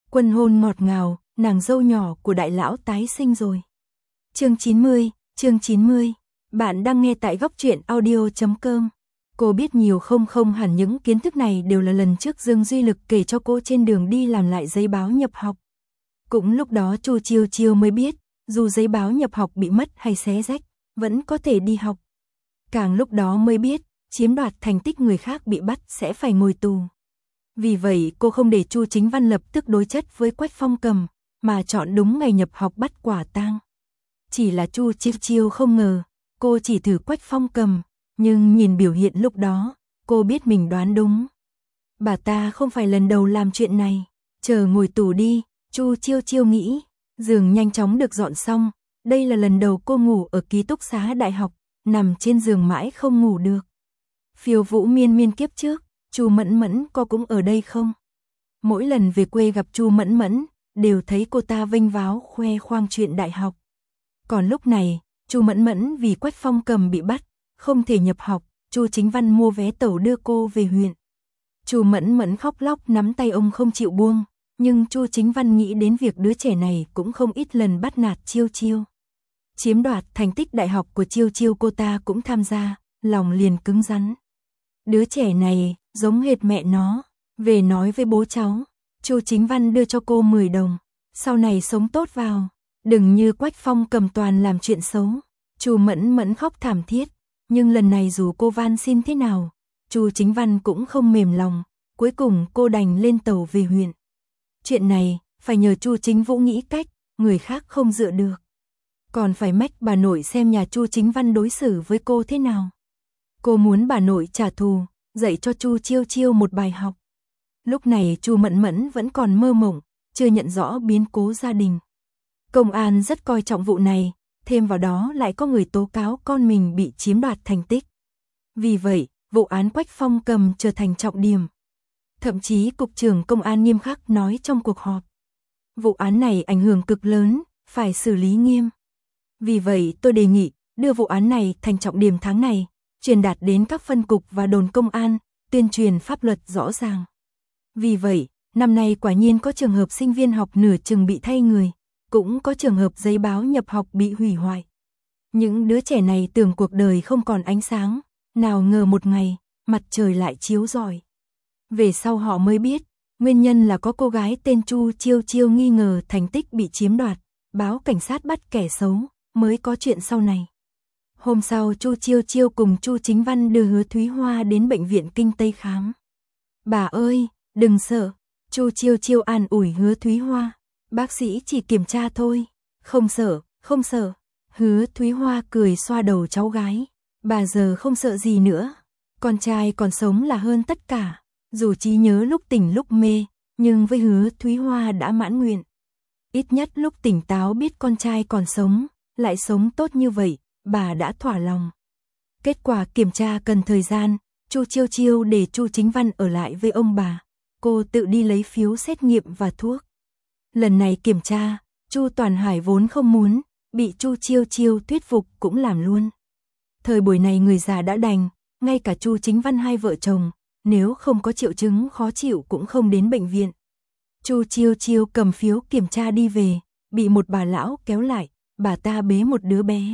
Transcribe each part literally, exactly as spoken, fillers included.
Quân hôn ngọt ngào, nàng dâu nhỏ của đại lão tái sinh rồi. Chương chín mươi, chương chín mươi. Bạn đang nghe tại góc truyện audio chấm com. Cô biết nhiều không không hẳn những kiến thức này đều là lần trước Dương Duy Lực kể cho cô trên đường đi làm lại giấy báo nhập học. Cũng lúc đó Chu Chiêu Chiêu mới biết, dù giấy báo nhập học bị mất hay xé rách, vẫn có thể đi học. Càng lúc đó mới biết, chiếm đoạt thành tích người khác bị bắt sẽ phải ngồi tù. Vì vậy cô không để Chu Chính Văn lập tức đối chất với Quách Phong Cầm, mà chọn đúng ngày nhập học bắt quả tang. Chỉ là Chu Chiêu Chiêu không ngờ, cô chỉ thử Quách Phong Cầm, nhưng nhìn biểu hiện lúc đó, cô biết mình đoán đúng. Bà ta không phải lần đầu làm chuyện này, chờ ngồi tù đi, Chu Chiêu Chiêu nghĩ, giường nhanh chóng được dọn xong, đây là lần đầu cô ngủ ở ký túc xá đại học, nằm trên giường mãi không ngủ được. Phiêu Vũ Miên Miên kiếp trước, Chu Mẫn Mẫn có cũng ở đây không? Mỗi lần về quê gặp Chu Mẫn Mẫn, đều thấy cô ta vênh váo khoe khoang chuyện đại học. Còn lúc này, Chu Mẫn Mẫn vì Quách Phong Cầm bị bắt, không thể nhập học, Chu Chính Văn mua vé tàu đưa cô về huyện. Chu Mẫn Mẫn khóc lóc nắm tay ông không chịu buông, nhưng Chu Chính Văn nghĩ đến việc đứa trẻ này cũng không ít lần bắt nạt Chiêu Chiêu. Chiếm đoạt thành tích đại học của Chiêu Chiêu cô ta cũng tham gia, lòng liền cứng rắn. Đứa trẻ này, giống hệt mẹ nó, về nói với bố cháu, Chu Chính Văn đưa cho cô mười đồng, sau này sống tốt vào, đừng như Quách Phong Cầm toàn làm chuyện xấu. Chu Mẫn Mẫn khóc thảm thiết, nhưng lần này dù cô van xin thế nào, Chu Chính Văn cũng không mềm lòng, cuối cùng cô đành lên tàu về huyện. Chuyện này, phải nhờ Chu Chính Vũ nghĩ cách, người khác không dựa được. Còn phải mách bà nội xem nhà Chu Chính Văn đối xử với cô thế nào. Cô muốn bà nội trả thù, dạy cho Chu Chiêu Chiêu một bài học. Lúc này Chu Mẫn Mẫn vẫn còn mơ mộng, chưa nhận rõ biến cố gia đình. Công an rất coi trọng vụ này, thêm vào đó lại có người tố cáo con mình bị chiếm đoạt thành tích. Vì vậy, vụ án Quách Phong Cầm trở thành trọng điểm. Thậm chí Cục trưởng Công an nghiêm khắc nói trong cuộc họp. Vụ án này ảnh hưởng cực lớn, phải xử lý nghiêm. Vì vậy tôi đề nghị đưa vụ án này thành trọng điểm tháng này, truyền đạt đến các phân cục và đồn công an, tuyên truyền pháp luật rõ ràng. Vì vậy, năm nay quả nhiên có trường hợp sinh viên học nửa chừng bị thay người, cũng có trường hợp giấy báo nhập học bị hủy hoại. Những đứa trẻ này tưởng cuộc đời không còn ánh sáng, nào ngờ một ngày, mặt trời lại chiếu rọi. Về sau họ mới biết, nguyên nhân là có cô gái tên Chu Chiêu Chiêu nghi ngờ thành tích bị chiếm đoạt, báo cảnh sát bắt kẻ xấu, mới có chuyện sau này. Hôm sau Chu Chiêu Chiêu cùng Chu Chính Văn đưa Hứa Thúy Hoa đến bệnh viện Kinh Tây khám. Bà ơi, đừng sợ, Chu Chiêu Chiêu an ủi Hứa Thúy Hoa, bác sĩ chỉ kiểm tra thôi, không sợ, không sợ. Hứa Thúy Hoa cười xoa đầu cháu gái, bà giờ không sợ gì nữa, con trai còn sống là hơn tất cả. Dù trí nhớ lúc tỉnh lúc mê, nhưng với Hứa Thúy Hoa đã mãn nguyện. Ít nhất lúc tỉnh táo biết con trai còn sống, lại sống tốt như vậy, bà đã thỏa lòng. Kết quả kiểm tra cần thời gian, Chu Chiêu Chiêu để Chu Chính Văn ở lại với ông bà, cô tự đi lấy phiếu xét nghiệm và thuốc. Lần này kiểm tra, Chu Toàn Hải vốn không muốn, bị Chu Chiêu Chiêu thuyết phục cũng làm luôn. Thời buổi này người già đã đành, ngay cả Chu Chính Văn hai vợ chồng, nếu không có triệu chứng khó chịu cũng không đến bệnh viện. Chu Chiêu Chiêu cầm phiếu kiểm tra đi về, bị một bà lão kéo lại, bà ta bế một đứa bé.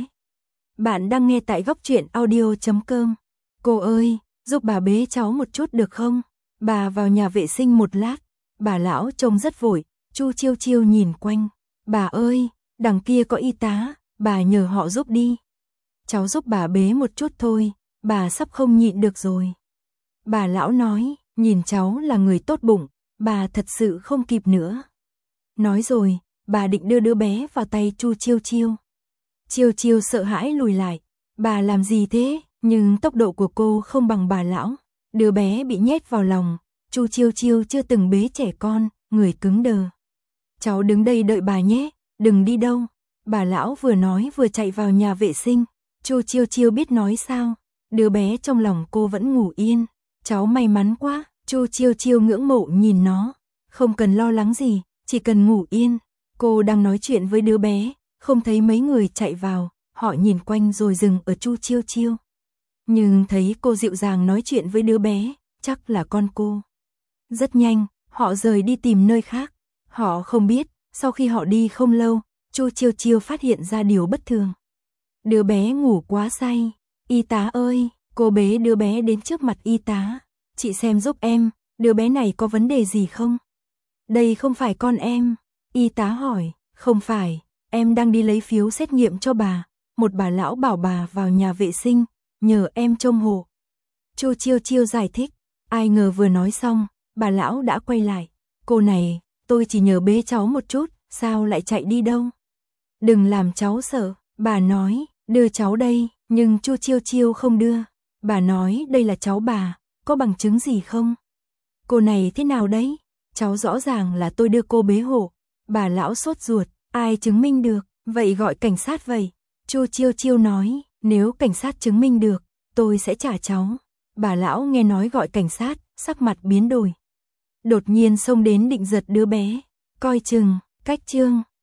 Bạn đang nghe tại góc truyện audio chấm com. Cô ơi, giúp bà bế cháu một chút được không? Bà vào nhà vệ sinh một lát. Bà lão trông rất vội, Chu Chiêu Chiêu nhìn quanh. Bà ơi, đằng kia có y tá, bà nhờ họ giúp đi. Cháu giúp bà bế một chút thôi, bà sắp không nhịn được rồi. Bà lão nói, nhìn cháu là người tốt bụng, bà thật sự không kịp nữa. Nói rồi, bà định đưa đứa bé vào tay Chu Chiêu Chiêu. Chiêu Chiêu sợ hãi lùi lại, bà làm gì thế? Nhưng tốc độ của cô không bằng bà lão. Đứa bé bị nhét vào lòng, Chu Chiêu Chiêu chưa từng bế trẻ con, người cứng đờ. Cháu đứng đây đợi bà nhé, đừng đi đâu. Bà lão vừa nói vừa chạy vào nhà vệ sinh. Chu Chiêu Chiêu biết nói sao, đứa bé trong lòng cô vẫn ngủ yên. Cháu may mắn quá, Chu Chiêu Chiêu ngưỡng mộ nhìn nó. Không cần lo lắng gì, chỉ cần ngủ yên. Cô đang nói chuyện với đứa bé, không thấy mấy người chạy vào, họ nhìn quanh rồi dừng ở Chu Chiêu Chiêu. Nhưng thấy cô dịu dàng nói chuyện với đứa bé, chắc là con cô. Rất nhanh, họ rời đi tìm nơi khác. Họ không biết, sau khi họ đi không lâu, Chu Chiêu Chiêu phát hiện ra điều bất thường. Đứa bé ngủ quá say. Y tá ơi, cô bế đứa bé đến trước mặt y tá. Chị xem giúp em, đứa bé này có vấn đề gì không? Đây không phải con em. Y tá hỏi, không phải, em đang đi lấy phiếu xét nghiệm cho bà. Một bà lão bảo bà vào nhà vệ sinh, nhờ em trông hộ. Chu Chiêu Chiêu giải thích, ai ngờ vừa nói xong, bà lão đã quay lại. Cô này, tôi chỉ nhờ bế cháu một chút, sao lại chạy đi đâu? Đừng làm cháu sợ, bà nói, đưa cháu đây, nhưng Chu Chiêu Chiêu không đưa. Bà nói đây là cháu bà, có bằng chứng gì không? Cô này thế nào đấy? Cháu rõ ràng là tôi đưa cô bế hộ. Bà lão sốt ruột, ai chứng minh được, vậy gọi cảnh sát vậy. Chu Chiêu Chiêu nói, nếu cảnh sát chứng minh được, tôi sẽ trả cháu. Bà lão nghe nói gọi cảnh sát, sắc mặt biến đổi. Đột nhiên xông đến định giật đứa bé, coi chừng, cách chương.